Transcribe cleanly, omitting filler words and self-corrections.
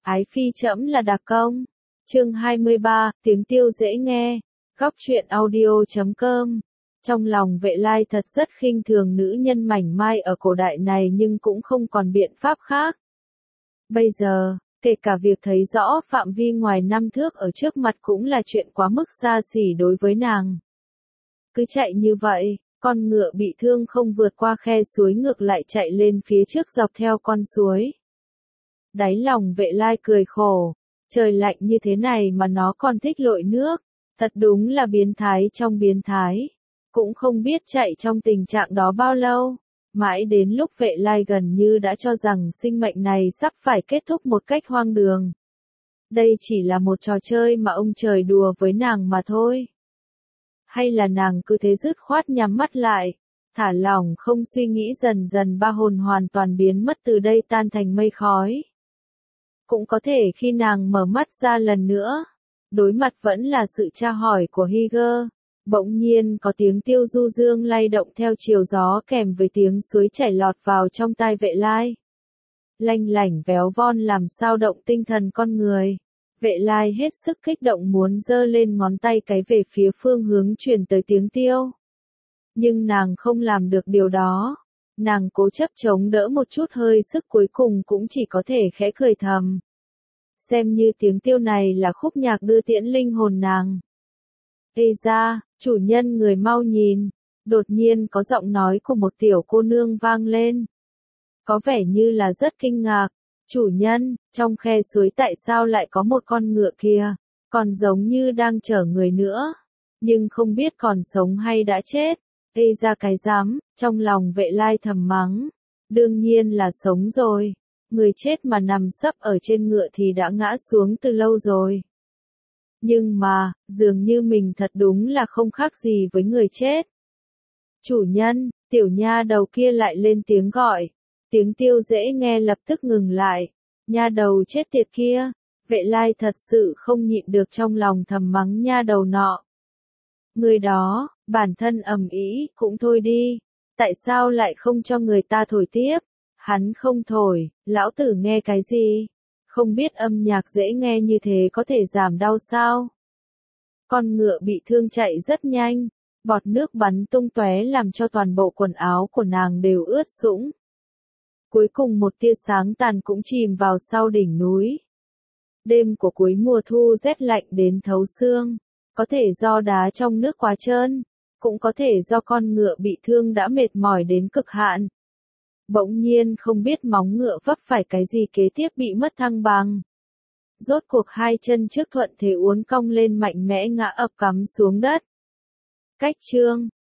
Ái phi trẫm là đặc công. Chương 23, tiếng tiêu dễ nghe. Góc truyện audio.com. Trong lòng Vệ Lai thật rất khinh thường nữ nhân mảnh mai ở cổ đại này nhưng cũng không còn biện pháp khác. Bây giờ, kể cả việc thấy rõ phạm vi ngoài 5 thước ở trước mặt cũng là chuyện quá mức xa xỉ đối với nàng. Cứ chạy như vậy, con ngựa bị thương không vượt qua khe suối ngược lại chạy lên phía trước dọc theo con suối. Đáy lòng Vệ Lai cười khổ, trời lạnh như thế này mà nó còn thích lội nước, thật đúng là biến thái trong biến thái. Cũng không biết chạy trong tình trạng đó bao lâu, mãi đến lúc Vệ Lai gần như đã cho rằng sinh mệnh này sắp phải kết thúc một cách hoang đường. Đây chỉ là một trò chơi mà ông trời đùa với nàng mà thôi. Hay là nàng cứ thế dứt khoát nhắm mắt lại, thả lỏng không suy nghĩ, dần dần ba hồn hoàn toàn biến mất từ đây tan thành mây khói. Cũng có thể khi nàng mở mắt ra lần nữa, đối mặt vẫn là sự tra hỏi của Higer. Bỗng nhiên có tiếng tiêu du dương lay động theo chiều gió kèm với tiếng suối chảy lọt vào trong tai Vệ Lai. Lanh lảnh véo von làm sao động tinh thần con người. Vệ Lai hết sức kích động muốn giơ lên ngón tay cái về phía phương hướng truyền tới tiếng tiêu. Nhưng nàng không làm được điều đó. Nàng cố chấp chống đỡ một chút hơi sức cuối cùng cũng chỉ có thể khẽ cười thầm. Xem như tiếng tiêu này là khúc nhạc đưa tiễn linh hồn nàng. Ê ra, chủ nhân người mau nhìn. Đột nhiên có giọng nói của một tiểu cô nương vang lên. Có vẻ như là rất kinh ngạc. Chủ nhân, trong khe suối tại sao lại có một con ngựa kia, còn giống như đang chở người nữa, nhưng không biết còn sống hay đã chết. Ê ra cái dám, trong lòng Vệ Lai thầm mắng. Đương nhiên là sống rồi, người chết mà nằm sấp ở trên ngựa thì đã ngã xuống từ lâu rồi. Nhưng mà, dường như mình thật đúng là không khác gì với người chết. Chủ nhân, tiểu nha đầu kia lại lên tiếng gọi. Tiếng tiêu dễ nghe lập tức ngừng lại. Nha đầu chết tiệt kia. Vệ Lai thật sự không nhịn được trong lòng thầm mắng nha đầu nọ. Người đó, bản thân ầm ĩ cũng thôi đi. Tại sao lại không cho người ta thổi tiếp? Hắn không thổi, lão tử nghe cái gì? Không biết âm nhạc dễ nghe như thế có thể giảm đau sao? Con ngựa bị thương chạy rất nhanh. Bọt nước bắn tung tóe làm cho toàn bộ quần áo của nàng đều ướt sũng. Cuối cùng một tia sáng tàn cũng chìm vào sau đỉnh núi. Đêm của cuối mùa thu rét lạnh đến thấu xương, có thể do đá trong nước quá trơn, cũng có thể do con ngựa bị thương đã mệt mỏi đến cực hạn. Bỗng nhiên không biết móng ngựa vấp phải cái gì kế tiếp bị mất thăng bằng. Rốt cuộc hai chân trước thuận thế uốn cong lên mạnh mẽ ngã ập cắm xuống đất. Cách chương